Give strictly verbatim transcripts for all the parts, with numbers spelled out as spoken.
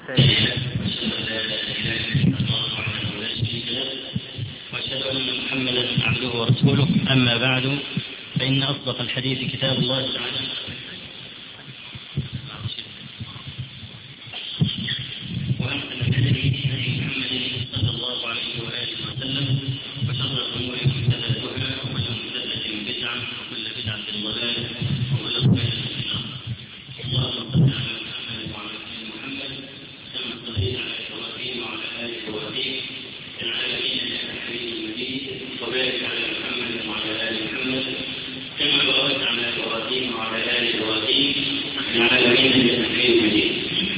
وأشهد أن محمدا عبده ورسوله. أما بعد، فإن أصدق الحديث كتاب الله تعالى، وأحسن الهدي هدي محمد صلى الله عليه وآله وسلم، وشر الأمور محدثاتها، وكل محدثة بدعة، وكل بدعة ضلالة، وكل ضلالة في النار. اللهم صل على محمد وعلى آل محمد كما صليت على إبراهيم وعلى آل إبراهيم في العالمين إنك حميد مجيد، وبارك على محمد وعلى آل محمد كما باركت على إبراهيم وعلى آل إبراهيم في العالمين إنك حميد مجيد.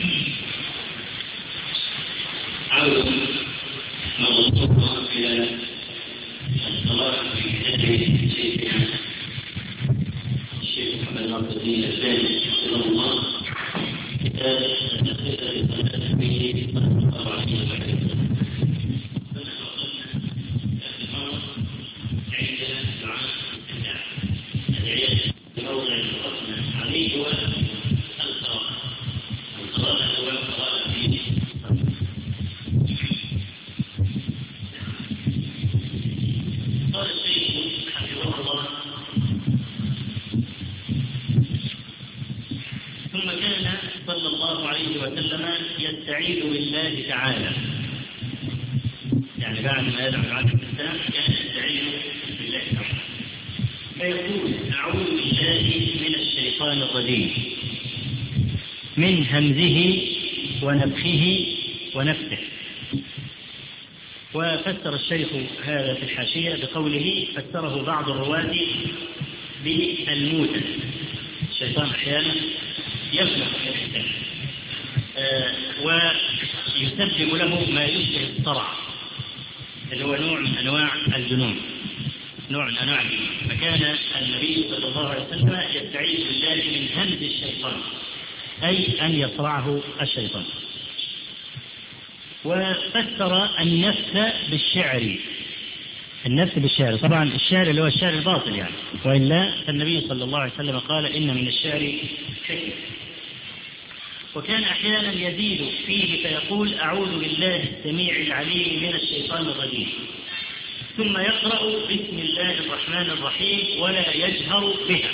عودة موضوعنا إلى الصلاة في كتاب شيخنا الشيخ محمد ناصر الدين الألباني رحمه الله، كتاب التخصيص للصلاة به صلى الله عليه وسلم. عند دعاء الاستفتاح الأدعية الموضع الخاص عليه هو القراءة. القراءة هو القراءة في قال الشيخ حفظه الله: ثم كان صلى الله عليه وسلم يستعيذ بالله تعالى، يعني بعد ما يدعو على الاستفتاح كان يستعيذ بالله تعالى فيقول: أعوذ بالله من الشيطان الرجيم من همزه ونفخه ونفثه. وفسر الشيخ هذا في الحاشية بقوله: فسره بعض الرواة بالموتى. الشيطان أحيانا يفلح في الإنسان آه ويسبب له ما يشبه الصرع، اللي هو نوع من أنواع الجنون نوع من أنواع الجنون. فكان النبي صلى الله عليه وسلم يستعيذ بالله من همز الشيطان، أي أن يصرعه الشيطان. وفسر النفس بالشعر، النفس بالشعر، طبعا الشعر اللي هو الشعر الباطل يعني، وإلا فالنبي صلى الله عليه وسلم قال: إن من الشعر حكمة. وكان أحيانا يزيد فيه فيقول: أعوذ بالله السميع العليم من الشيطان الرجيم، ثم يقرأ بسم الله الرحمن الرحيم ولا يجهر بها.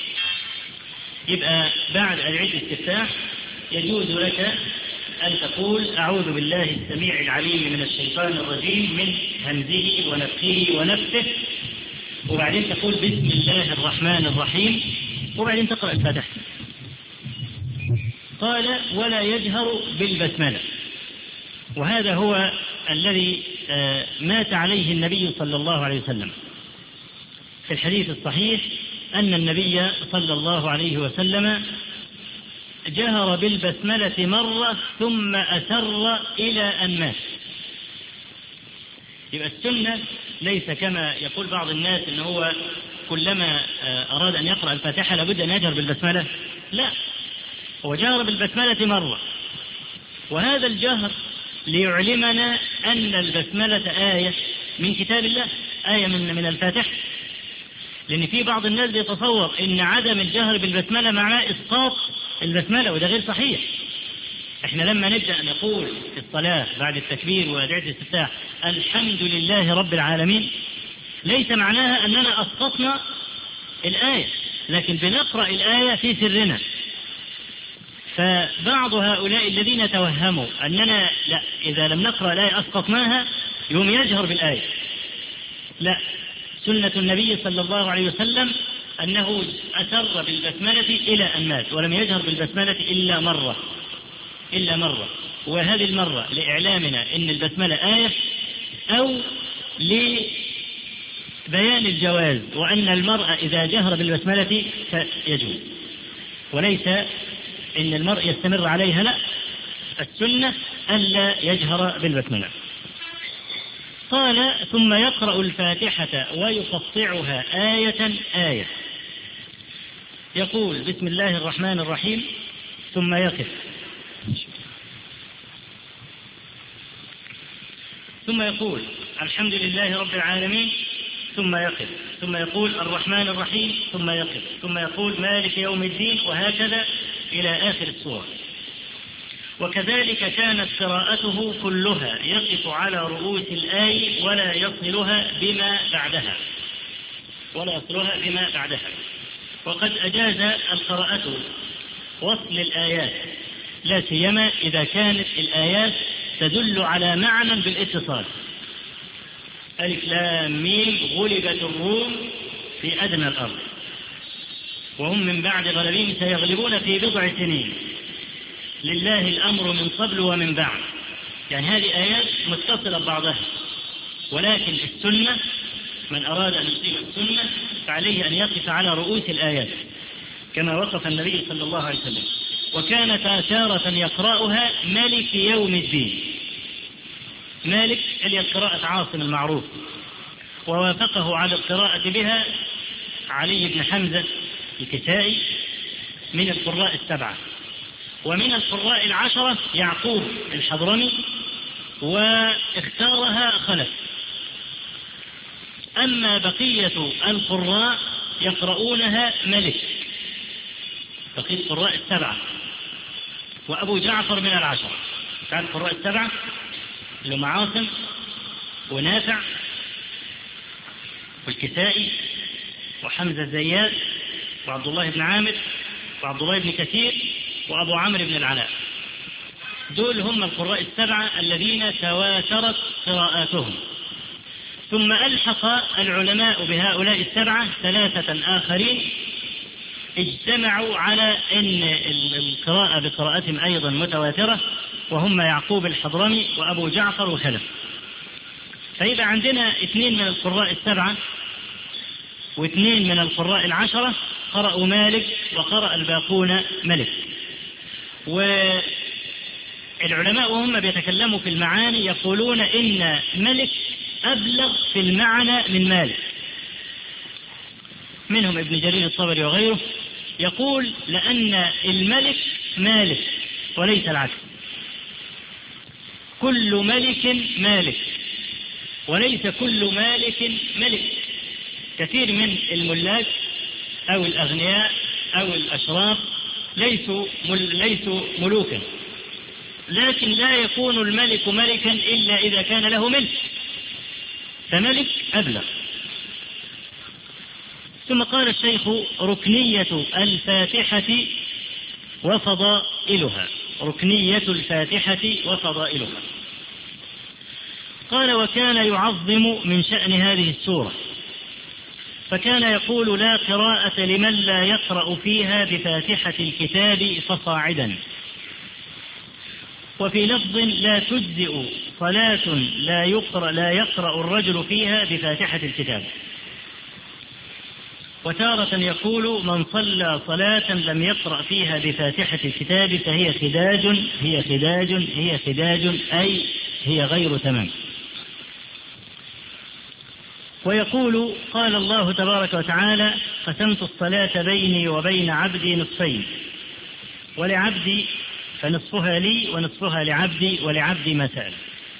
يبقى بعد أدعية الاستفتاح يجوز لك أن تقول: أعوذ بالله السميع العليم من الشيطان الرجيم من همزه ونفخه ونفثه، وبعدين تقول بسم الله الرحمن الرحيم، وبعدين تقرأ الفاتحة. قال: ولا يجهر بالبسملة. وهذا هو الذي مات عليه النبي صلى الله عليه وسلم. في الحديث الصحيح أن النبي صلى الله عليه وسلم جهر بالبسملة مرة ثم أسر إلى أن مات. يبقى السنة ليس كما يقول بعض الناس إن هو كلما أراد أن يقرأ الفاتحة لابد أن يجهر بالبسملة. لا، هو جهر بالبسملة مرة، وهذا الجهر ليعلمنا أن البسملة آية من كتاب الله، آية من من الفاتحة. لأن في بعض الناس بيتصور إن عدم الجهر بالبسملة معناه إسقاط البسملة، وده غير صحيح. احنا لما نبدأ نقول في الصلاة بعد التكبير وأدعية الاستفتاح الحمد لله رب العالمين، ليس معناها أننا أسقطنا الآية، لكن بنقرأ الآية في سرنا. فبعض هؤلاء الذين توهموا أننا لا، إذا لم نقرأ الآية أسقطناها، يوم يجهر بالآية. لا، سنة النبي صلى الله عليه وسلم أنه أسر بالبسملة إلى أن مات، ولم يجهر بالبسملة إلا مرة إلا مرة وهذه المرة لإعلامنا أن البسملة آية، أو لبيان الجواز، وأن المرء إذا جهر بالبسملة فيجوز، وليس أن المرء يستمر عليها. لا، السنة ألا يجهر بالبسملة. قال: ثم يقرأ الفاتحة ويقطعها آية آية، يقول بسم الله الرحمن الرحيم، ثم يقف، ثم يقول الحمد لله رب العالمين، ثم يقف، ثم يقول الرحمن الرحيم، ثم يقف، ثم يقول مالك يوم الدين، وهكذا إلى آخر السورة. وكذلك كانت قراءته كلها يقف على رؤوس الآية ولا يصلها بما بعدها ولا يصلها بما بعدها وقد أجاز القراءة وصل الآيات لا سيما إذا كانت الآيات تدل على معنى بالاتصال. ألف لام ميم غلبت الروم في أدنى الأرض وهم من بعد غلبهم سيغلبون في بضع سنين لله الأمر من قبل ومن بعد. يعني هذه آيات متصلة ببعضها، ولكن السنة من أراد أن يصيب السنة فعليه أن يقف على رؤوس الآيات كما وقف النبي صلى الله عليه وسلم. وكان تارة يقرأها مالك يوم الدين، مالك اللي القراءة عاصم المعروف، ووافقه على القراءة بها علي بن حمزة الكسائي من القراء السبعة، ومن القراء العشرة يعقوب الحضرمي، واختارها خلف. أما بقية القراء يقرؤونها ملك، بقية القراء السبعة، وأبو جعفر من العشرة. كان القراء السبعة اللي هم عاصم ونافع والكسائي وحمزة الزيات وعبد الله بن عامر وعبد الله بن كثير وأبو عمرو بن العلاء، دول هم القراء السبعة الذين تواترت قراءاتهم. ثم ألحق العلماء بهؤلاء السبعة ثلاثة آخرين اجتمعوا على أن القراءة بقراءتهم أيضا متواترة، وهم يعقوب الحضرمي وأبو جعفر وخلف. فإذا عندنا اثنين من القراء السبعة واثنين من القراء العشرة قرأوا مالك وقرأ الباقون ملك. والعلماء وهم بيتكلموا في المعاني يقولون إن ملك أبلغ في المعنى من مالك، منهم ابن جرير الطبري وغيره يقول لأن الملك مالك وليس العكس، كل ملك مالك وليس كل مالك ملك. كثير من الملاك أو الأغنياء أو الأشراف ليسوا ليسوا ملوكا، لكن لا يكون الملك ملكا إلا إذا كان له ملك، فملك أبلغ. ثم قال الشيخ ركنية الفاتحة وفضائلها، ركنية الفاتحة وفضائلها. قال وكان يعظم من شأن هذه السورة، فكان يقول لا قراءة لمن لا يقرأ فيها بفاتحة الكتاب فصاعدا. وفي لفظ لا تجزئ صلاة لا يقرأ, لا يقرأ الرجل فيها بفاتحة الكتاب. وتارة يقول من صلى صلاة لم يقرأ فيها بفاتحة الكتاب فهي خداج هي خداج هي خداج أي هي غير تمام. ويقول قال الله تبارك وتعالى قسمت الصلاة بيني وبين عبدي نصفين ولعبدي فنصفها لي ونصفها لعبدي ولعبدي ما سأل.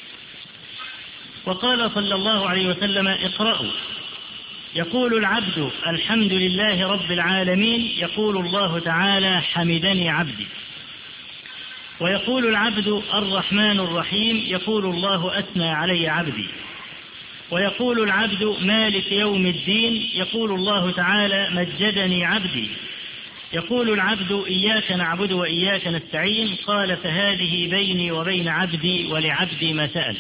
وقال صلى الله عليه وسلم اقرأوا، يقول العبد الحمد لله رب العالمين، يقول الله تعالى حمدني عبدي. ويقول العبد الرحمن الرحيم، يقول الله أثنى علي عبدي. ويقول العبد مالك يوم الدين، يقول الله تعالى مجدني عبدي. يقول العبد إياك نعبد وإياك نستعين، قال فهذه بيني وبين عبدي ولعبدي ما سأل.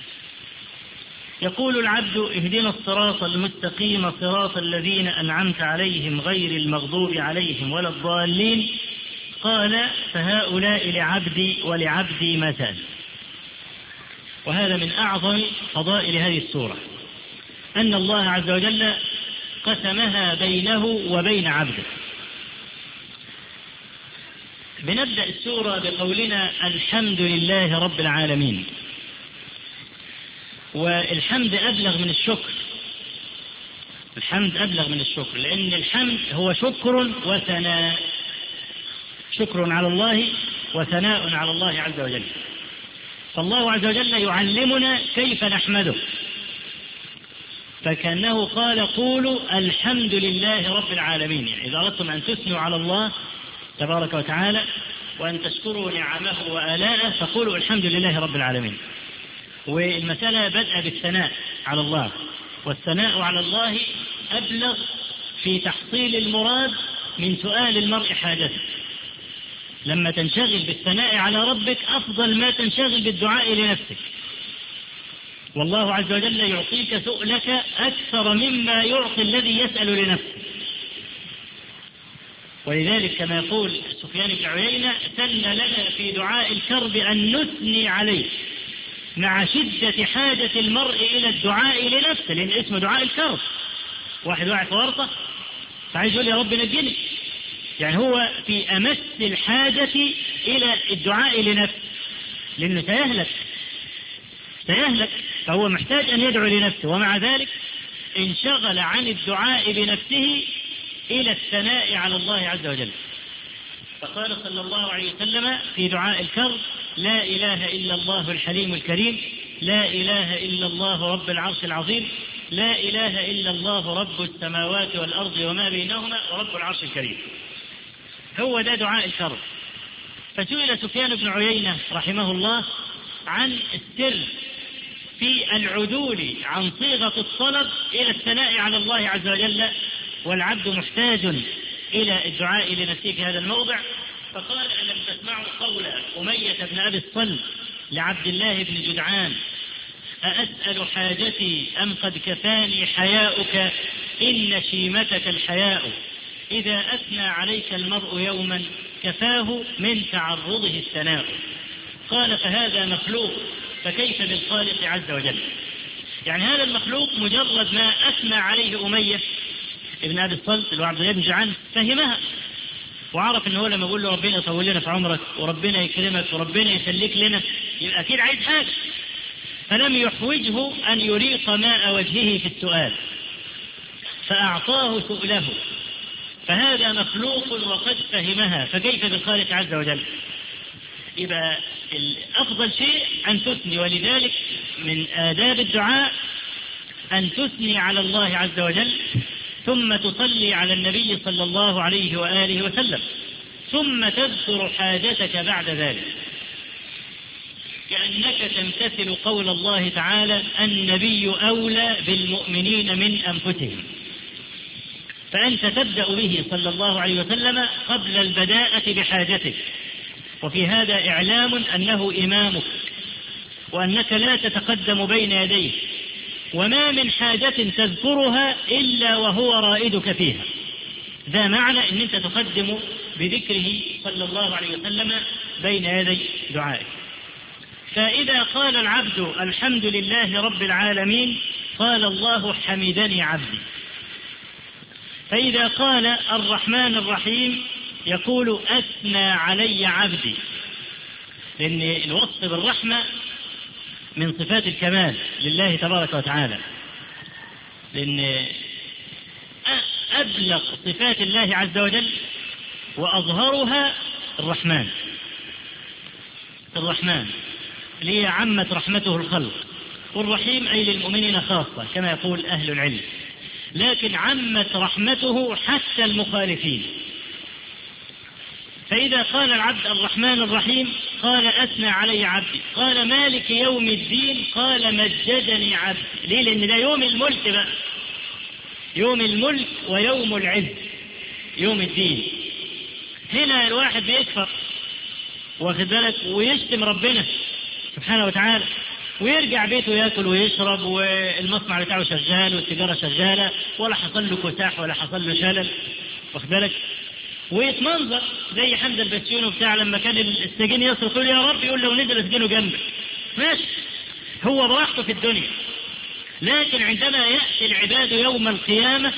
يقول العبد اهدنا الصراط المستقيم صراط الذين أنعمت عليهم غير المغضوب عليهم ولا الضالين، قال فهؤلاء لعبدي ولعبدي ما سأل. وهذا من أعظم فضائل هذه السورة، أن الله عز وجل قسمها بينه وبين عبده. بنبدأ السورة بقولنا الحمد لله رب العالمين، والحمد أبلغ من الشكر، الحمد أبلغ من الشكر، لأن الحمد هو شكر وثناء، شكر على الله وثناء على الله عز وجل. فالله عز وجل يعلمنا كيف نحمده، فكأنه قال قولوا الحمد لله رب العالمين. يعني إذا أردتم أن تثنوا على الله تبارك وتعالى وأن تشكروا نعمه وآلاءه فقولوا الحمد لله رب العالمين. والمسألة بدأ بالثناء على الله، والثناء على الله أبلغ في تحصيل المراد من سؤال المرء حاجته. لما تنشغل بالثناء على ربك أفضل ما تنشغل بالدعاء لنفسك، والله عز وجل يعطيك سؤلك أكثر مما يعطي الذي يسأل لنفسه. ولذلك كما يقول سفيان بن عيينة: سن لنا في دعاء الكرب أن نثني عليه مع شدة حاجة المرء إلى الدعاء لنفسه، لأن اسمه دعاء الكرب. واحد واحد في ورطة فعايز يقول يا رب نجني، يعني هو في أمس الحاجة إلى الدعاء لنفسه، لأنه سيهلك سيهلك فهو محتاج أن يدعو لنفسه، ومع ذلك انشغل عن الدعاء بنفسه إلى الثناء على الله عز وجل. فقال صلى الله عليه وسلم في دعاء الكرب: لا إله إلا الله الحليم الكريم، لا إله إلا الله رب العرش العظيم، لا إله إلا الله رب السماوات والأرض وما بينهما ورب العرش الكريم. هو ده دعاء الكرب. فسئل سفيان بن عيينة رحمه الله عن السر في العدول عن صيغة الطلب إلى الثناء على الله عز وجل، والعبد محتاج إلى الدعاء لنفسه في هذا الموضع. فقال: ألم تسمعوا قول أمية بن أبي الصلت لعبد الله بن جدعان: أأسأل حاجتي أم قد كفاني حياؤك إن شيمتك الحياء، إذا أثنى عليك المرء يوما كفاه من تعرضه الثناء. قال: فهذا مخلوق فكيف بالخالق عز وجل؟ يعني هذا المخلوق مجرد ما أثنى عليه أمية ابن أبي الصلت اللي هو عبد الله بن جدعان فهمها، وعرف إنه لما يقول له ربنا يطول لنا في عمرك وربنا يكرمك وربنا يسلك لنا يبقى أكيد عايز حاجة، فلم يحوجه أن يريق ماء وجهه في السؤال فأعطاه سؤله. فهذا مخلوق وقد فهمها فكيف بالخالق عز وجل؟ يبقى الأفضل شيء أن تثني، ولذلك من آداب الدعاء أن تثني على الله عز وجل، ثم تصلي على النبي صلى الله عليه وآله وسلم، ثم تذكر حاجتك بعد ذلك، كأنك تمتثل قول الله تعالى: النبي أولى بالمؤمنين من أنفسهم. فأنت تبدأ به صلى الله عليه وسلم قبل البداءة بحاجتك، وفي هذا إعلام أنه إمامك وأنك لا تتقدم بين يديه، وما من حاجة تذكرها إلا وهو رائدك فيها. ذا معنى أن أنت تقدم بذكره صلى الله عليه وسلم بين يدي دعائك. فإذا قال العبد الحمد لله رب العالمين قال الله حمدني عبدي. فإذا قال الرحمن الرحيم يقول أثنى علي عبدي، لأن الوصف بالرحمة من صفات الكمال لله تبارك وتعالى، لأن أبلغ صفات الله عز وجل وأظهرها الرحمن الرحمن اللي هي عمت رحمته الخلق، والرحيم أي للمؤمنين خاصة كما يقول أهل العلم، لكن عمت رحمته حتى المخالفين. فإذا قال العبد الرحمن الرحيم قال أثنى علي عبدي، قال مالك يوم الدين قال مجدني عبدي. ليه؟ لأن ده يوم الملك بقى، يوم الملك ويوم العز، يوم الدين. هنا الواحد بيكفر واخد بالك ويشتم ربنا سبحانه وتعالى، ويرجع بيته ياكل ويشرب والمصنع بتاعه شغال والتجارة شغالة ولا حصل له كساح ولا حصل له شلل واخد بالك، ويتمنظر زي حمد البسيوني بتاع لما كان السجين يصرخ يقول يا رب، يقول لو نزل اسجنه جنبك ماشي، هو براحته في الدنيا. لكن عندما يأتي العباد يوم القيامة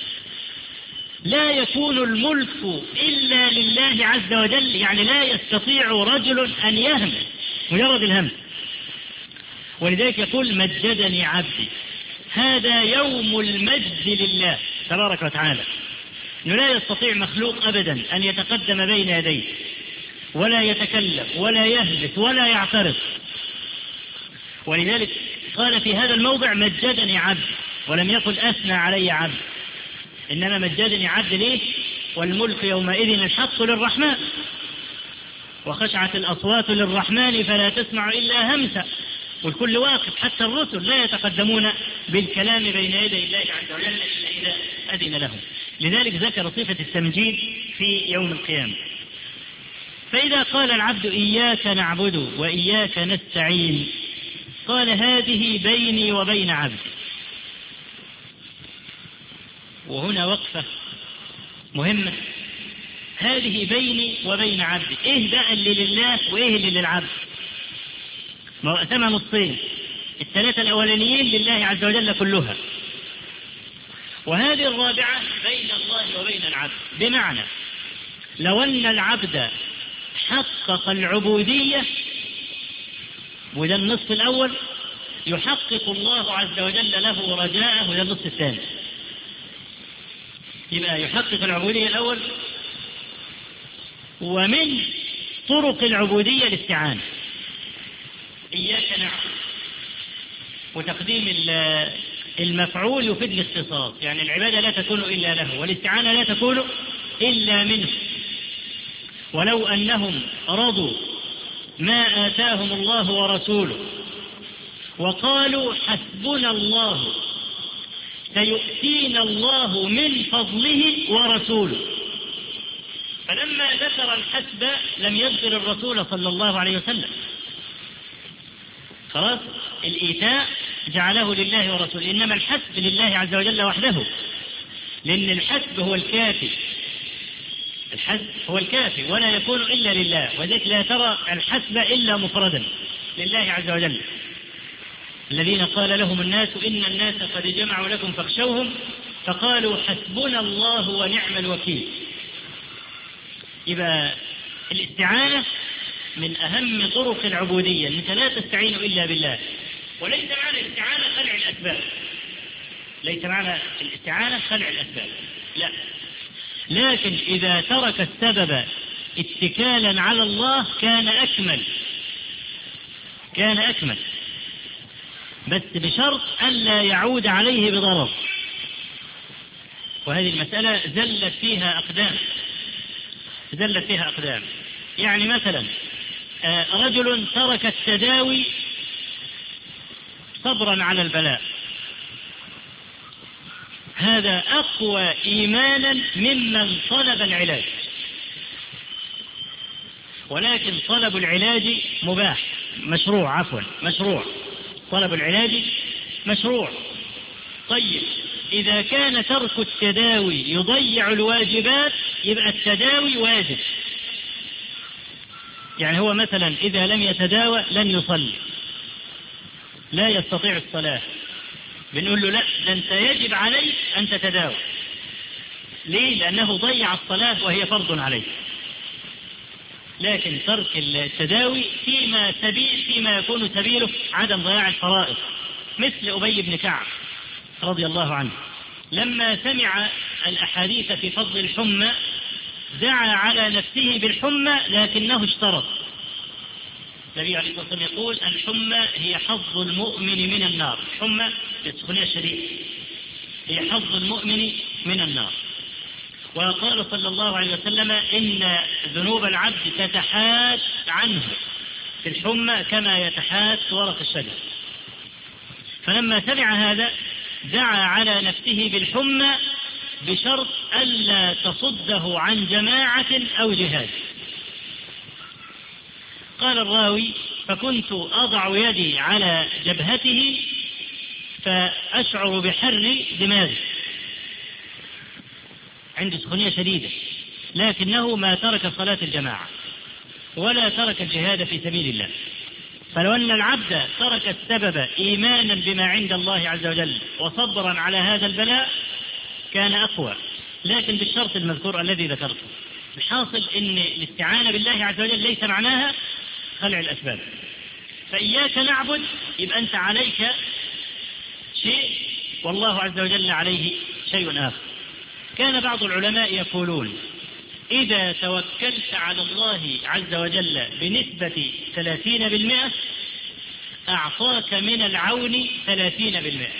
لا يكون الملك إلا لله عز وجل، يعني لا يستطيع رجل أن يهمل مجرد الهمس. ولذلك يقول مجدني عبدي، هذا يوم المجد لله تبارك وتعالى، إنه لا يستطيع مخلوق أبدا أن يتقدم بين يديه ولا يتكلم ولا يهلك ولا يعترض. ولذلك قال في هذا الموضع مجدني عبد، ولم يقل أثنى علي عبد، إنما مجدني عبد. ليه؟ والملك يومئذ الحق للرحمن. وخشعت الأصوات للرحمن فلا تسمع إلا همسا، والكل واقف، حتى الرسل لا يتقدمون بالكلام بين يدي الله عز وجل إلا إذا أذن لهم. لذلك ذكر صفة التمجيد في يوم القيامة. فإذا قال العبد إياك نعبد وإياك نستعين قال هذه بيني وبين عبدي. وهنا وقفة مهمة، هذه بيني وبين عبدي، إيه بقى اللي لله وإيه اللي للعبد؟ مقسمة نصين، الثلاثة الأولانيين لله عز وجل كلها، وهذه الرابعة بين الله وبين العبد. بمعنى لو أن العبد حقق العبودية، وده النصف الأول، يحقق الله عز وجل له رجاءه، وده النصف الثاني. يبقى يحقق العبودية الأول، ومن طرق العبودية الاستعانة، إياك نعبد، وتقديم المفعول يفيد الاختصاص، يعني العبادة لا تكون إلا له، والاستعانة لا تكون إلا منه. ولو أنهم رضوا ما آتاهم الله ورسوله وقالوا حسبنا الله سيؤتينا الله من فضله ورسوله، فلما ذكر الحسب لم يذكر الرسول صلى الله عليه وسلم، خلاص الإيتاء جعله لله ورسوله، إنما الحسب لله عز وجل وحده، لأن الحسب هو الكافي، الحسب هو الكافي ولا يكون إلا لله، وذلك لا ترى الحسب إلا مفردا لله عز وجل. الذين قال لهم الناس إن الناس قد جمعوا لكم فاخشوهم فقالوا حسبنا الله ونعم الوكيل. يبقى الاستعانة من أهم طرق العبودية، أنك لا تستعين إلا بالله، وليس معنى الاستعانة خلع الأسباب، ليس معنى الاستعانة خلع الأسباب، لا، لكن إذا ترك السبب اتكالا على الله كان أكمل، كان أكمل، بس بشرط ألا يعود عليه بضرر. وهذه المسألة زلت فيها أقدام، زلت فيها أقدام. يعني مثلا رجل ترك التداوي صبرا على البلاء، هذا أقوى إيمانا ممن طلب العلاج، ولكن طلب العلاج مباح، مشروع، عفوا مشروع، طلب العلاج مشروع. طيب إذا كان ترك التداوي يضيع الواجبات يبقى التداوي واجب. يعني هو مثلا إذا لم يتداوى لن يصلي، لا يستطيع الصلاة، بنقول له لا، ده أنت يجب عليك أن تتداوى. ليه؟ لأنه ضيع الصلاة وهي فرض عليه. لكن ترك التداوي فيما سبيل فيما يكون سبيله عدم ضياع الفرائض، مثل أبي بن كعب رضي الله عنه لما سمع الأحاديث في فضل الحمى دعا على نفسه بالحمى لكنه اشترط. النبي عليه الصلاة والسلام يقول الحمى هي حظ المؤمن من النار، الحمى بالسخونية الشديدة هي حظ المؤمن من النار. وقال صلى الله عليه وسلم إن ذنوب العبد تتحات عنه في الحمى كما يتحات ورق الشجر. فلما سمع هذا دعا على نفسه بالحمى بشرط ألا تصده عن جماعة أو جهاد. قال الراوي فكنت أضع يدي على جبهته فأشعر بحر دماغي، عنده سخونية شديدة، لكنه ما ترك صلاة الجماعة ولا ترك الجهاد في سبيل الله. فلو أن العبد ترك السبب إيمانا بما عند الله عز وجل وصبرا على هذا البلاء كان أقوى، لكن بالشرط المذكور الذي ذكرته. الحاصل أن الاستعانة بالله عز وجل ليس معناها خلع الأسباب. فإياك نعبد يبقى أنت عليك شيء والله عز وجل عليه شيء آخر. كان بعض العلماء يقولون إذا توكلت على الله عز وجل بنسبة ثلاثين بالمئة أعطاك من العون ثلاثين بالمئة،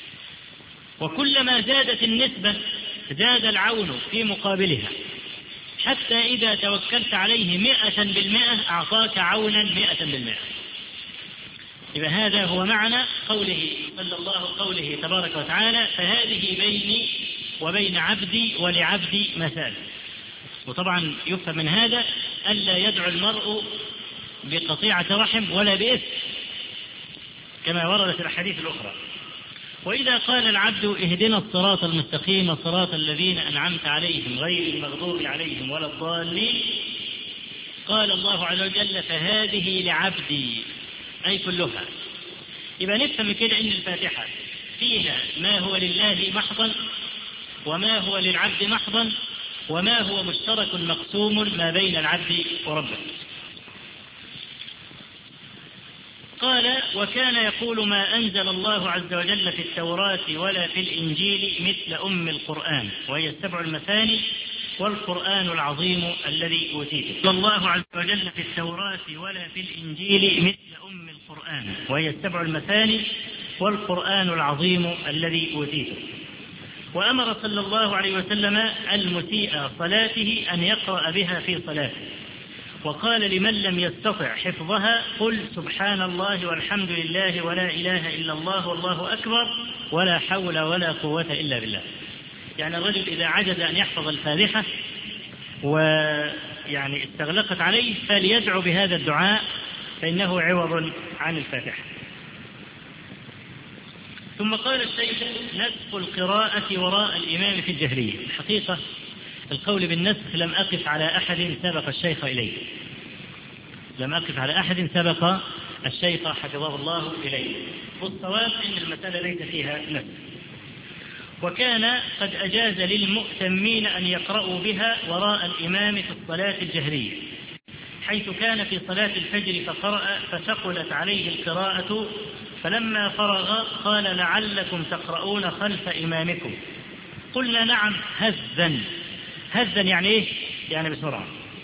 وكلما زادت النسبة زاد العون في مقابلها. حتى إذا توكلت عليه مئة بالمئة أعطاك عونا مئة بالمئة. إذا هذا هو معنى قوله صلى الله قوله تبارك وتعالى: فهذه بيني وبين عبدي ولعبدي مثال. وطبعا يفهم من هذا ألا يدعو المرء بقطيعة رحم ولا بإثم كما وردت في الأحاديث الأخرى. وإذا قال العبد: اهدنا الصراط المستقيم صراط الذين أنعمت عليهم غير المغضوب عليهم ولا الضالين، قال الله عز وجل: فهذه لعبدي، أي كلها. يبقى نفهم كده إن الفاتحة فيها ما هو لله محضا وما هو للعبد محضا وما هو مشترك مقسوم ما بين العبد وربه. قال: وكان يقول: ما أنزل الله عز وجل في التوراة ولا في الإنجيل مثل أم القرآن وهي السبع المثاني والقرآن العظيم الذي أوتيته. الله عز وجل في التوراة ولا في الإنجيل مثل أم القرآن وهي السبع المثاني والقرآن العظيم الذي أوتيته. وأمر صلى الله عليه وسلم المسيء صلاته أن يقرأ بها في صلاته، وقال: لمن لم يستطع حفظها قل سبحان الله والحمد لله ولا إله إلا الله والله أكبر ولا حول ولا قوة إلا بالله. يعني الرجل إذا عجز أن يحفظ الفاتحة ويعني استغلقت عليه فليدعو بهذا الدعاء فإنه عوض عن الفاتحة. ثم قال الشيخ: نسخ القراءة وراء الإمام في الجهرية. الحقيقة القول بالنسخ لم أقف على أحد سبق الشيخ إليه، لم أقف على أحد سبق الشيخ حفظه الله إليه. والصواب إن المسألة ليس فيها نسخ. وكان قد أجاز للمؤتمين أن يقرأوا بها وراء الإمام في الصلاة الجهرية، حيث كان في صلاة الفجر فقرأ فثقلت عليه القراءة، فلما فرغ قال: لعلكم تقرؤون خلف إمامكم. قلنا: نعم، هزا. هزا يعني إيه؟ يعني بسرعة.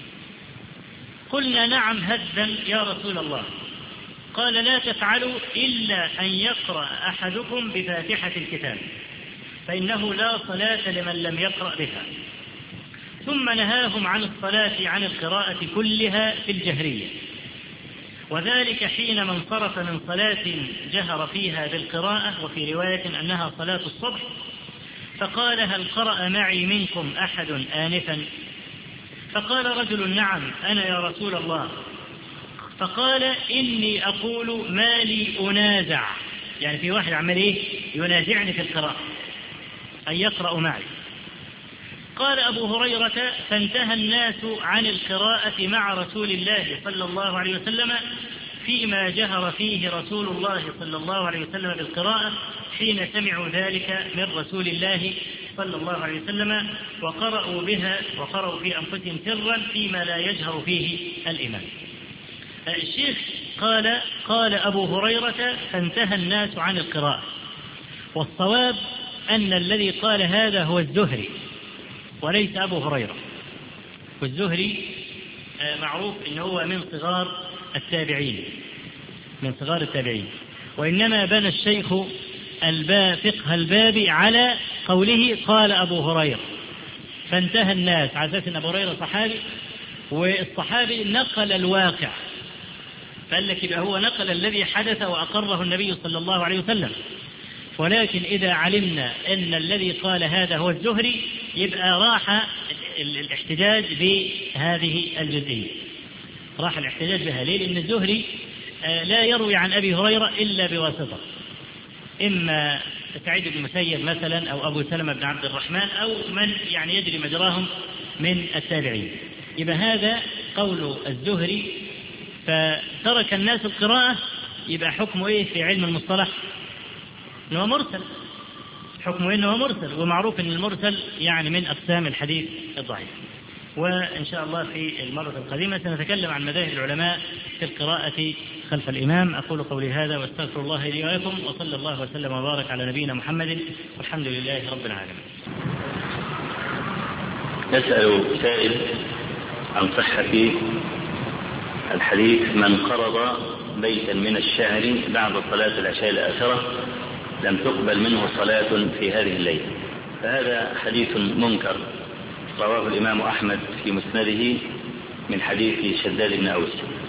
قلنا: نعم هزا يا رسول الله. قال: لا تفعلوا إلا أن يقرأ أحدكم بفاتحة الكتاب، فإنه لا صلاة لمن لم يقرأ بها. ثم نهاهم عن الصلاة عن القراءة كلها في الجهرية، وذلك حينما انصرف من صلاة جهر فيها بالقراءة، وفي رواية أنها صلاة الصبح، فقال: هل قرأ معي منكم أحد آنفا؟ فقال رجل: نعم أنا يا رسول الله. فقال: إني أقول ما لي أنازع، يعني في واحد عمل إيه؟ ينازعني في القراءة، أن يقرأ معي. قال أبو هريرة: فانتهى الناس عن القراءة مع رسول الله صلى الله عليه وسلم فيما جهر فيه رسول الله صلى الله عليه وسلم بالقراءة حين سمعوا ذلك من رسول الله صلى الله عليه وسلم، وقرأوا بها وقرأوا في أنفسهم سرا فيما لا يجهر فيه الإمام. الشيخ قال: قال أبو هريرة: فانتهى الناس عن القراءة. والصواب أن الذي قال هذا هو الزهري وليس أبو هريرة. والزهري معروف إنه هو من صغار التابعين، من صغار التابعين، وإنما بنى الشيخ الباب فقه الباب على قوله قال أبو هريرة فانتهى الناس، على أساس أن أبو هريرة صحابي، والصحابي نقل الواقع، فقال لك يبقى هو نقل الذي حدث وأقره النبي صلى الله عليه وسلم. ولكن إذا علمنا أن الذي قال هذا هو الزهري يبقى راح الاحتجاج بهذه الجزئية، راح الاحتجاج بها. ليه؟ لأن الزهري لا يروي عن أبي هريرة إلا بواسطة، إما سعيد بن المسيب مثلا أو أبو سلمة بن عبد الرحمن أو من يعني يجري مجراهم من التابعين. يبقى هذا قول الزهري، فترك الناس القراءة، يبقى حكمه إيه في علم المصطلح؟ إنه مرسل. حكمه إنه مرسل، ومعروف إن المرسل يعني من أقسام الحديث الضعيف. وإن شاء الله في المرة القادمة سنتكلم عن مذاهب العلماء في القراءة خلف الإمام. أقول قولي هذا واستغفر الله لي ولكم، وصلى الله وسلم وبارك على نبينا محمد، والحمد لله رب العالمين. يسأل سائل عن صحة الحديث: من قرض بيتا من الشهر بعد صلاة العشاء الآخرة لم تقبل منه صلاة في هذه الليلة. فهذا حديث منكر رواه الإمام أحمد في مسنده من حديث شداد بن أوس،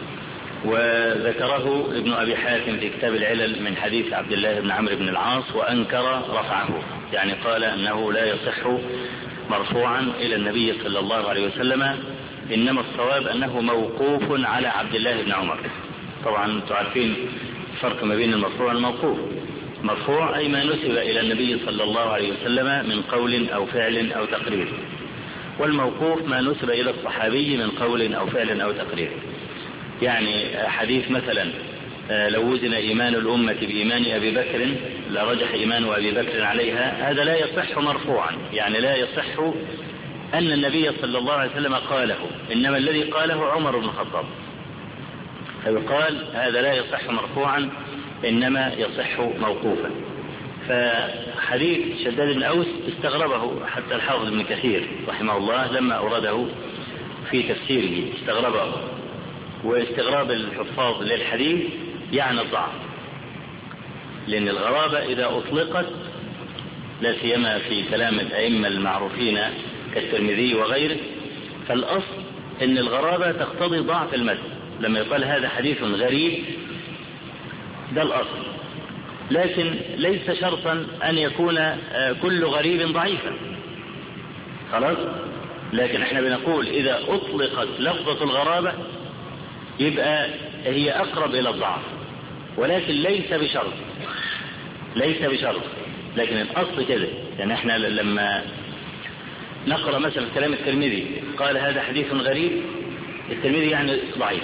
وذكره ابن أبي حاتم في كتاب العلل من حديث عبد الله بن عمرو بن العاص وأنكر رفعه، يعني قال أنه لا يصح مرفوعا إلى النبي صلى الله عليه وسلم، إنما الصواب أنه موقوف على عبد الله بن عمر. طبعا تعرفين الفرق ما بين المرفوع والموقوف. مرفوع أي ما نسب إلى النبي صلى الله عليه وسلم من قول أو فعل أو تقرير، والموقوف ما نسب إلى الصحابي من قول أو فعل أو تقرير. يعني حديث مثلا لو وزن إيمان الأمة بإيمان أبي بكر لرجح إيمان أبي بكر عليها، هذا لا يصح مرفوعا، يعني لا يصح أن النبي صلى الله عليه وسلم قاله، إنما الذي قاله عمر بن الخطاب، فيقال هذا لا يصح مرفوعا إنما يصح موقوفا. فحديث شداد بن أوس استغربه حتى الحافظ ابن كثير رحمه الله لما أورده في تفسيره، استغربه، واستغراب الحفاظ للحديث يعني الضعف، لأن الغرابة إذا أطلقت لا سيما في كلام الأئمة المعروفين كالترمذي وغيره، فالأصل أن الغرابة تقتضي ضعف المتن. لما يقال هذا حديث غريب ده الأصل، لكن ليس شرطا أن يكون كل غريب ضعيفا، خلاص. لكن احنا بنقول إذا أطلقت لفظة الغرابة يبقى هي أقرب إلى الضعف، ولكن ليس بشرط، ليس بشرط، لكن الأصل كده. يعني احنا لما نقرأ مثلا كلام الترمذي قال هذا حديث غريب، الترمذي يعني ضعيف.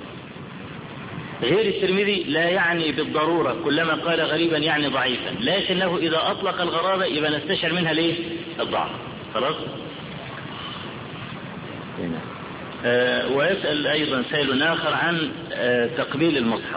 غير الترمذي لا يعني بالضرورة كلما قال غريبا يعني ضعيفا، لكنه إذا أطلق الغرابة يبقى نستشعر منها ليه الضعف، خلاص. آه ويسأل أيضا سائل آخر عن آه تقبيل المصحف.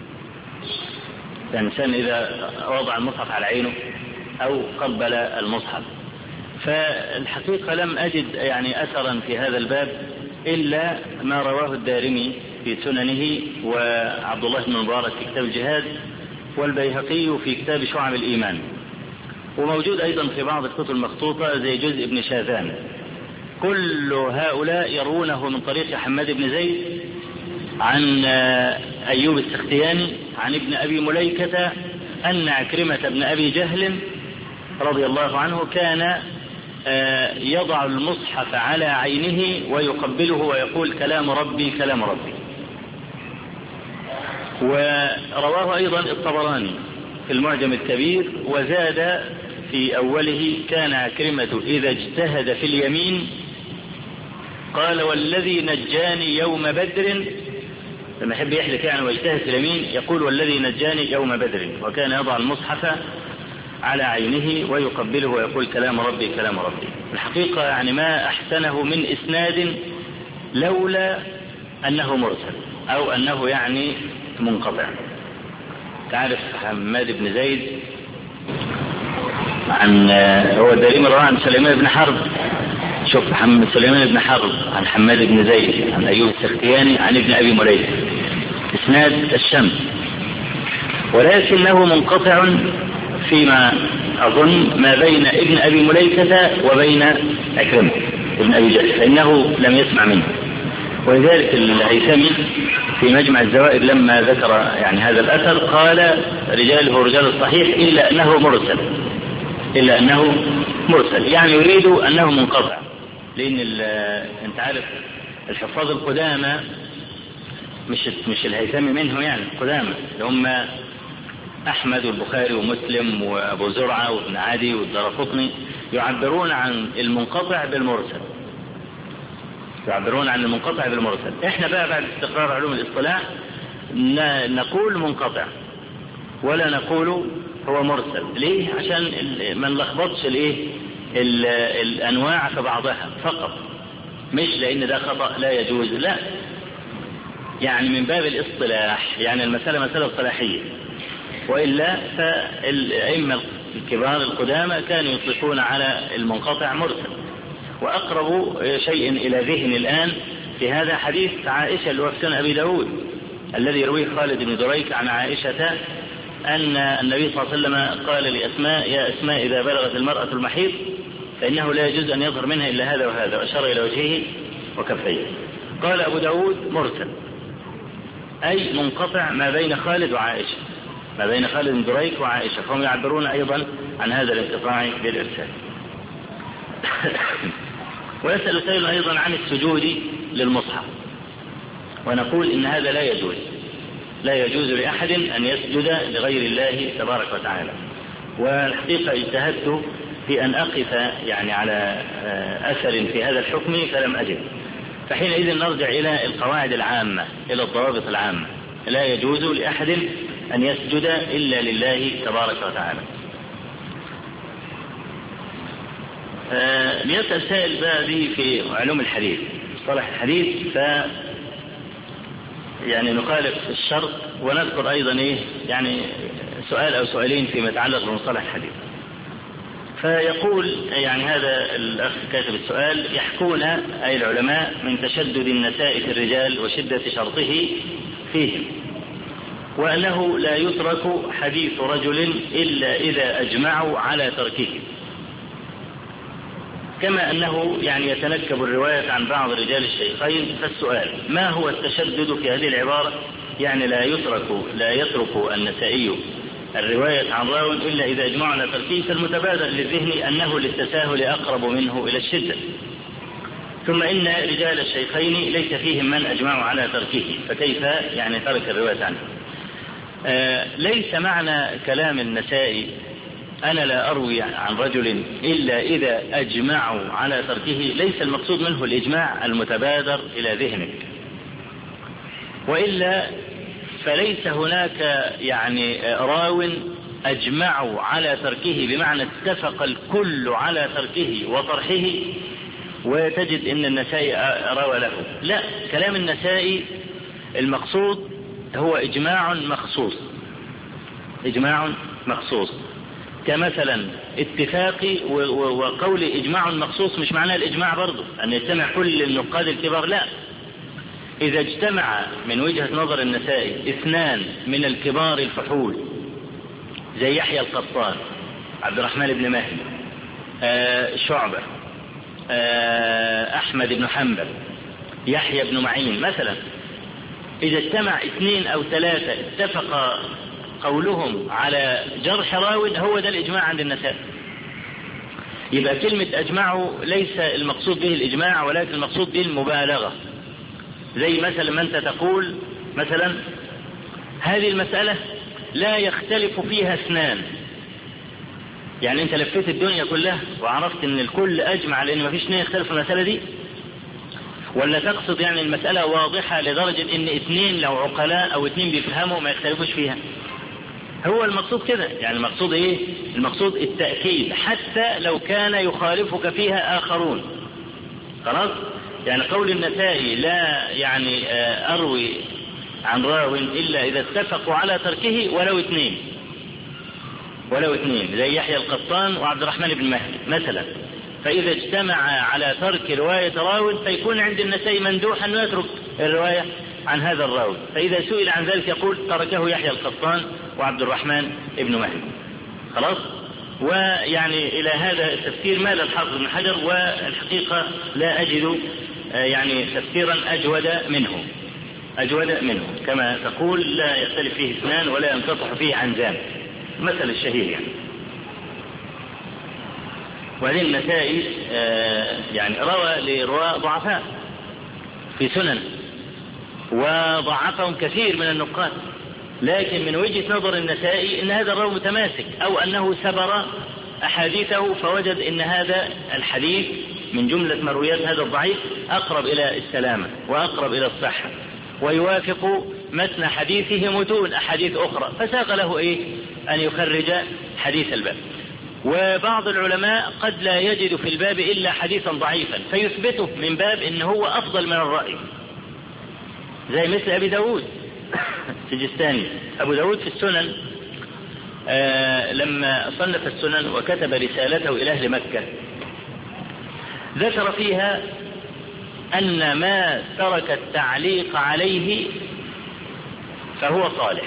الإنسان إذا وضع المصحف على عينه أو قبل المصحف، فالحقيقة لم أجد يعني أثرا في هذا الباب إلا ما رواه الدارمي في سننه، وعبد الله بن مبارك في كتاب الجهاد، والبيهقي في كتاب شعب الإيمان، وموجود أيضا في بعض الكتب المخطوطة زي جزء ابن شاذان. كل هؤلاء يروونه من طريق حماد بن زيد عن أيوب السختياني عن ابن أبي مليكة أن عكرمة بن أبي جهل رضي الله عنه كان يضع المصحف على عينه ويقبله ويقول كلام ربي كلام ربي. ورواه أيضا الطبراني في المعجم الكبير، وزاد في أوله كان عكرمة إذا اجتهد في اليمين قال والذي نجاني يوم بدر، لما يحب يحلف يعني ويجتهد في اليمين يقول والذي نجاني يوم بدر، وكان يضع المصحف على عينه ويقبله ويقول كلام ربي كلام ربي. الحقيقة يعني ما أحسنه من إسناد لولا أنه مرسل أو أنه يعني منقطع. تعرف حماد بن زيد عن هو الدارمي رواه عن سليمان بن حرب، شوف محمد سليمان بن حرب عن حماد بن زيد عن أيوب السختياني عن ابن أبي مليكة، إسناد الشمس، ولكنه منقطع فيما أظن ما بين ابن أبي مليكة وبين عكرمة ابن أبي جهل، فإنه لم يسمع منه. ولذلك الهيثمي في مجمع الزوائد لما ذكر يعني هذا الأثر قال رجاله رجال الصحيح إلا أنه مرسل، إلا أنه مرسل، يعني يريد أنه منقطع. لأن أنت عارف الحفاظ القدامى مش مش الهيثمي منهم، يعني القدامى اللي هم أحمد والبخاري ومسلم وأبو زرعة وابن عدي والدرقطني يعبرون عن المنقطع بالمرسل، يعبرون عن المنقطع بالمرسل. احنا بقى بعد استقرار علوم الاصطلاح نقول منقطع ولا نقول هو مرسل. ليه؟ عشان ما نلخبطش الايه الانواع في بعضها فقط، مش لان ده خطأ لا يجوز، لا، يعني من باب الاصطلاح، يعني المسألة مسألة اصطلاحية. وإلا فالأئمة الكبار القدامى كانوا يطلقون على المنقطع مرسل. وأقرب شيء إلى ذهن الآن في هذا حديث عائشة اللي هو في سنن أبي داود الذي يرويه خالد بن دريك عن عائشة أن النبي صلى الله عليه وسلم قال لأسماء يا أسماء إذا بلغت المرأة المحيض فإنه لا يجوز أن يظهر منها إلا هذا وهذا، وأشار إلى وجهه وكفيه. قال أبو داود مرسل، أي منقطع ما بين خالد وعائشة، ما بين خالد بن دريك وعائشة، فهم يعبرون أيضا عن هذا الانقطاع بالإرسال. ويسأل سائل أيضا عن السجود للمصحف، ونقول إن هذا لا يجوز، لا يجوز لأحد أن يسجد لغير الله تبارك وتعالى. والحقيقة اجتهدت في أن أقف يعني على أثر في هذا الحكم فلم أجد، فحينئذ نرجع إلى القواعد العامة، إلى الضوابط العامة. لا يجوز لأحد أن يسجد إلا لله تبارك وتعالى. آه ليسأل سائل بقى دي في علوم الحديث، مصطلح الحديث، ف يعني نخالف الشرط ونذكر أيضا إيه يعني سؤال أو سؤالين فيما يتعلق بمصطلح الحديث. فيقول يعني هذا الأخ كاتب السؤال: يحكون أي العلماء من تشدد النساء في الرجال وشدة شرطه فيهم، وأنه لا يترك حديث رجل إلا إذا أجمعوا على تركه، كما أنه يعني يتنكب الرواية عن بعض رجال الشيخين. فالسؤال: ما هو التشدد في هذه العبارة؟ يعني لا يترك لا يترك النسائي الرواية عن راو إلا إذا أجمعوا على تركه، فالمتبادر للذهن أنه للتساهل أقرب منه إلى الشدة. ثم إن رجال الشيخين ليس فيهم من أجمعوا على تركه، فكيف يعني ترك الرواية عنه؟ آه ليس معنى كلام النسائي أنا لا أروي عن رجل إلا إذا أجمعوا على تركه، ليس المقصود منه الإجماع المتبادر إلى ذهنك، وإلا فليس هناك يعني راو أجمعوا على تركه بمعنى اتفق الكل على تركه وطرحه وتجد إن النسائي روى له. لا، كلام النسائي المقصود هو إجماع مخصوص، إجماع مخصوص، كمثلا اتفاقي وقول إجماع مخصوص مش معناه الإجماع برضو أن يجتمع كل النقاد الكبار، لا. إذا اجتمع من وجهة نظر النسائي اثنان من الكبار الفحول زي يحيى القطان، عبد الرحمن بن مهدي، آه شعبة، آه أحمد بن حنبل، يحيى بن معين مثلا، إذا اجتمع اثنين أو ثلاثة اتفق قولهم على جرح راو، هو ده الإجماع عند النسائي. يبقى كلمة أجمعوا ليس المقصود به الإجماع، ولكن المقصود به المبالغة. زي مثلا ما أنت تقول مثلا هذه المسألة لا يختلف فيها اثنان، يعني أنت لفيت الدنيا كلها وعرفت أن الكل أجمع على أن ما فيش اثنين يختلفوا المسألة دي، ولا تقصد يعني المسألة واضحة لدرجة أن اثنين لو عقلاء أو اثنين بيفهموا ما يختلفوش فيها؟ هو المقصود كده، يعني المقصود إيه؟ المقصود التأكيد حتى لو كان يخالفك فيها آخرون. خلاص؟ يعني قول النسائي لا يعني أروي عن راو إلا إذا اتفقوا على تركه ولو اثنين، ولو اثنين زي يحيى القطان وعبد الرحمن بن مهدي مثلا، فإذا اجتمع على ترك رواية راو فيكون عند النسائي مندوح أن يترك الرواية عن هذا الراوي، فإذا سئل عن ذلك يقول تركه يحيى القطان وعبد الرحمن بن مهدي. خلاص؟ ويعني إلى هذا التفسير مال الحافظ بن حجر، والحقيقة لا أجد يعني تفسيرا أجود منه، أجود منه كما تقول لا يختلف فيه اثنان ولا ينقطع فيه عنزان، مثل الشهير يعني. وهذه النسائي يعني روى لرواة ضعفاء في سنن وضعفهم كثير من النقاد، لكن من وجهة نظر النسائي ان هذا الراوي متماسك، او انه سبر احاديثه فوجد ان هذا الحديث من جملة مرويات هذا الضعيف اقرب الى السلامة واقرب الى الصحة، ويوافق متن حديثه متون احاديث اخرى، فساق له ايه ان يخرج حديث الباب. وبعض العلماء قد لا يجد في الباب الا حديثا ضعيفا فيثبته من باب انه هو افضل من الرأي، زي مثل ابي داود سجستاني. ابو داود في السنن آه لما صنف السنن وكتب رسالته الى اهل مكة ذكر فيها ان ما ترك التعليق عليه فهو صالح.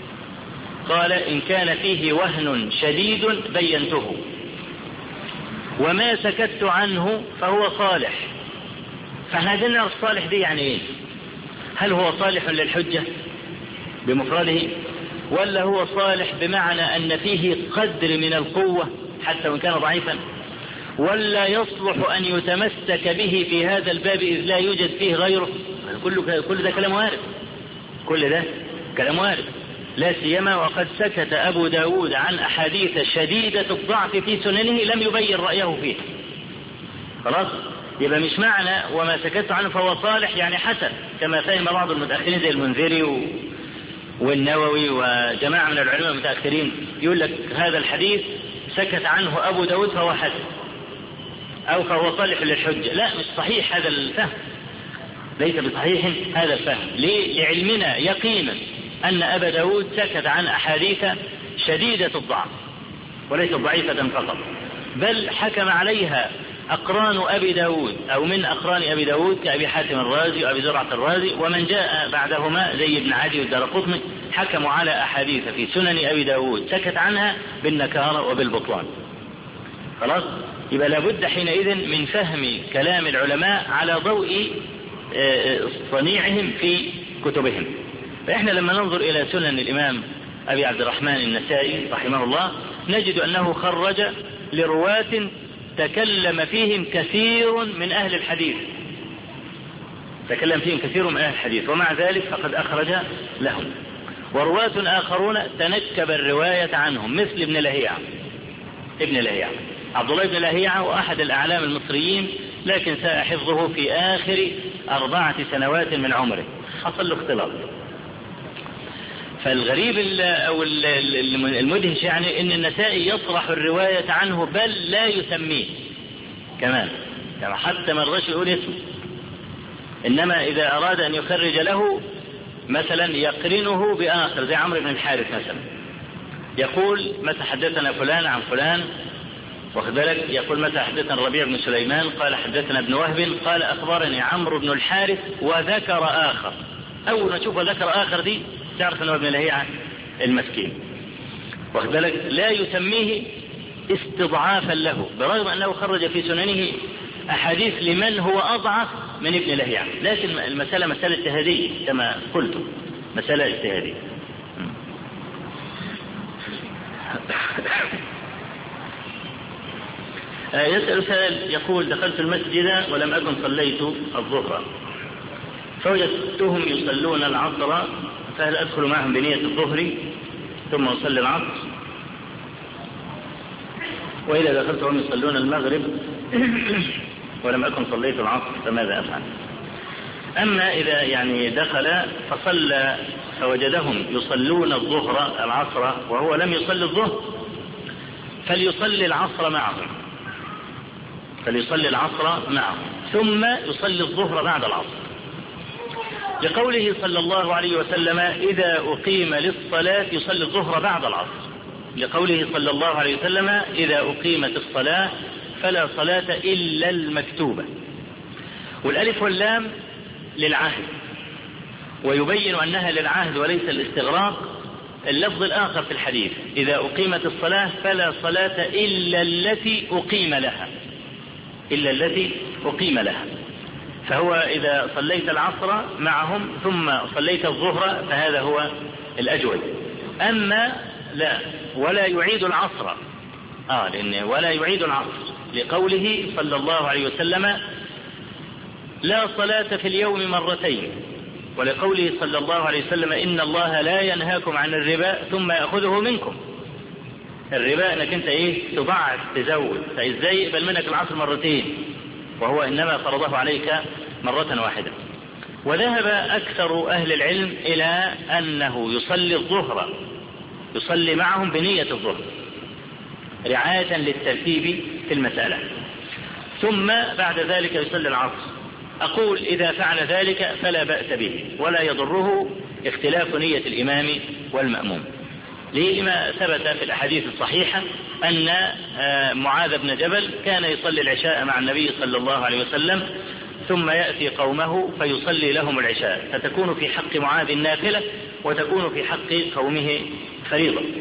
قال ان كان فيه وهن شديد بينته، وما سكت عنه فهو صالح. فاحنا عايزين نعرف الصالح دي يعني ايه؟ هل هو صالح للحجة بمفرده، ولا هو صالح بمعنى أن فيه قدر من القوة حتى وإن كان ضعيفا، ولا يصلح أن يتمسك به في هذا الباب إذ لا يوجد فيه غيره؟ كل كل ده كلام وارد، كل ده كلام وارد، لا سيما وقد سكت أبو داود عن أحاديث شديدة الضعف في سننه لم يبين رأيه فيه. خلاص، يبقى مش معنى وما سكت عنه فهو صالح يعني حسن، كما فهم بعض المتأخرين زي المنذري و... والنووي وجماعة من العلماء المتأخرين، يقول لك هذا الحديث سكت عنه أبو داود فهو حسن أو فهو صالح للحجة. لا، مش صحيح هذا الفهم، ليس بصحيح هذا الفهم. ليه؟ لعلمنا يقينا أن أبا داود سكت عن أحاديث شديدة الضعف وليس ضعيفة فقط، بل حكم عليها أقران أبي داود أو من أقران أبي داود كأبي حاتم الرازي وأبي زرعة الرازي ومن جاء بعدهما زي ابن عدي والدارقطني، حكموا على أحاديث في سنن أبي داود سكت عنها بالنكارة وبالبطلان. خلاص، يبقى لابد حينئذ من فهم كلام العلماء على ضوء صنيعهم في كتبهم. فإحنا لما ننظر إلى سنن الإمام أبي عبد الرحمن النسائي رحمه الله نجد أنه خرج لرواة تكلم فيهم كثير من أهل الحديث، تكلم فيهم كثير من أهل الحديث، ومع ذلك فقد أخرج لهم. ورواة آخرون تنكب الرواية عنهم مثل ابن لهيعة، ابن لهيعة عبد الله بن لهيعة وأحد الأعلام المصريين، لكن ساء حفظه في آخر أربعة سنوات من عمره، حصل له اختلاط. فالغريب أو المدهش يعني أن النسائي يصرح الرواية عنه بل لا يسميه كمان، يعني حتى ما رضاش يقول اسمه، إنما إذا أراد أن يخرج له مثلا يقرنه بآخر زي عمرو بن الحارث مثلا، يقول متى حدثنا فلان عن فلان، واخد بالك، يقول متى حدثنا الربيع بن سليمان قال حدثنا ابن وهب قال أخبرني عمرو بن الحارث وذكر آخر. أول ما تشوف ذكر آخر دي تعرف أنه ابن لهيعة المسكين، واخد بالك، لا يسميه استضعافا له برغم أنه خرج في سننه أحاديث لمن هو أضعف من ابن لهيعة، لكن المسألة مسألة اجتهادية كما قلت، مسألة اجتهادية. يسأل سائل يقول دخلت المسجد ولم أكن صليت الظهر فوجدتهم يصلون العصر، فهل أدخل معهم بنية الظهر ثم أصلي العصر؟ وإذا دخلت وهم يصلون المغرب ولم أكن صليت العصر فماذا أفعل؟ أما إذا يعني دخل فصلى فوجدهم يصلون الظهر العصر وهو لم يصلي الظهر فليصلي العصر معهم، فليصلي العصر معهم ثم يصلي الظهر بعد العصر، لقوله صلى الله عليه وسلم إذا أقيم للصلاة يصلي الظهر بعد العصر، لقوله صلى الله عليه وسلم إذا أقيمت الصلاة فلا صلاة إلا المكتوبة. والألف واللام للعهد، ويبين أنها للعهد وليس الاستغراق اللفظ الآخر في الحديث إذا أقيمت الصلاة فلا صلاة إلا التي أقيم لها، إلا التي أقيم لها. فهو إذا صليت العصر معهم ثم صليت الظهر فهذا هو الأجود. أما لا ولا يعيد العصر، آه لأن ولا يعيد العصر لقوله صلى الله عليه وسلم لا صلاة في اليوم مرتين، ولقوله صلى الله عليه وسلم إن الله لا ينهاكم عن الربا ثم يأخذه منكم. الربا انك انت ايه تضاعف تزود، فازاي يقبل منك العصر مرتين وهو انما فرضه عليك مرة واحدة. وذهب اكثر اهل العلم الى انه يصلي الظهر، يصلي معهم بنية الظهر رعاية للترتيب في المسألة، ثم بعد ذلك يصلي العصر. اقول اذا فعل ذلك فلا بأس به ولا يضره اختلاف نية الامام والمأموم، لما ثبت في الأحاديث الصحيحة أن معاذ بن جبل كان يصلي العشاء مع النبي صلى الله عليه وسلم ثم يأتي قومه فيصلي لهم العشاء، فتكون في حق معاذ النافلة وتكون في حق قومه فريضة.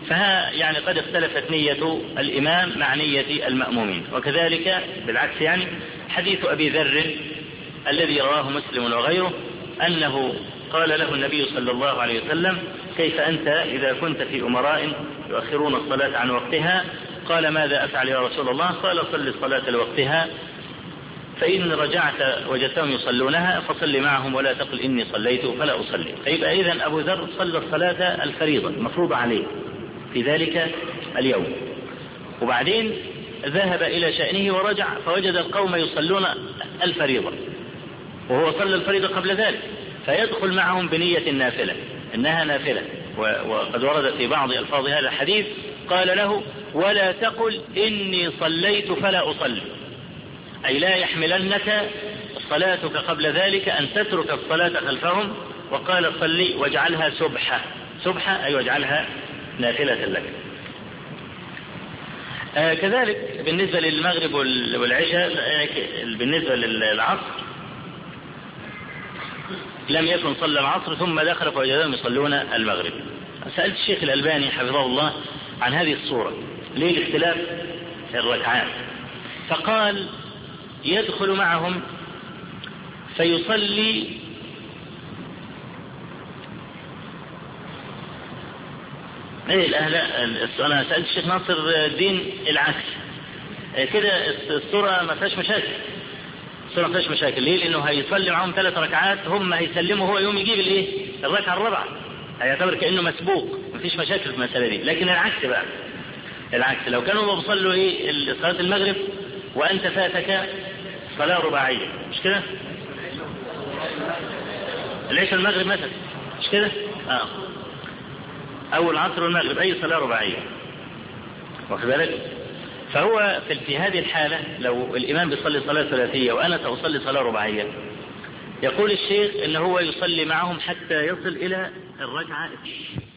فها يعني قد اختلفت نية الإمام مع نية المأمومين. وكذلك بالعكس يعني حديث أبي ذر الذي رواه مسلم وغيره أنه قال له النبي صلى الله عليه وسلم: كيف أنت إذا كنت في أمراء يؤخرون الصلاة عن وقتها؟ قال: ماذا أفعل يا رسول الله؟ قال: صل الصلاة لوقتها، فإن رجعت وجدتهم يصلونها فصل معهم ولا تقل إني صليت فلا أصلي. فيبقى إذن أبو ذر صلى الصلاة الفريضة المفروضة عليه في ذلك اليوم، وبعدين ذهب إلى شأنه ورجع فوجد القوم يصلون الفريضة وهو صلى الفريضة قبل ذلك، فيدخل معهم بنية النافلة إنها نافلة. وقد ورد في بعض ألفاظ هذا الحديث قال له: ولا تقل إني صليت فلا أصلي، أي لا يحملنك صلاتك قبل ذلك أن تترك الصلاة خلفهم. وقال: صلي واجعلها سبحة، سبحة أي واجعلها نافلة لك. آه كذلك بالنسبة للمغرب والعشاء. بالنسبة للعصر لم يكن صلى العصر ثم دخل فوجدهم يصلون المغرب. سألت الشيخ الألباني حفظه الله عن هذه الصورة، ليه الاختلاف الركعات؟ فقال: يدخل معهم فيصلي ايه الأهل. أنا سألت الشيخ ناصر الدين العكس كده، الصورة ما فيهاش مشاكل، الصورة ما فيهاش مشاكل. ليه؟ لأنه هيصلي معهم ثلاث ركعات، هم هيسلموا هو يوم يجيب الايه الركعة الرابعة، هيعتبر كأنه مسبوق، ما فيش مشاكل في المسألة دي. لكن العكس بقى، العكس لو كانوا بيصلوا ايه صلاة المغرب وأنت فاتك صلاة رباعية، مش كده؟ العشاء المغرب مثلا، مش كده؟ اه أو العصر والمغرب، أي صلاة رباعية، واخد بالك؟ فهو في, في هذه الحالة لو الإمام بيصلي صلاة ثلاثية وأنا سأصلي صلاة رباعية، يقول الشيخ إن هو يصلي معهم حتى يصل إلى الركعة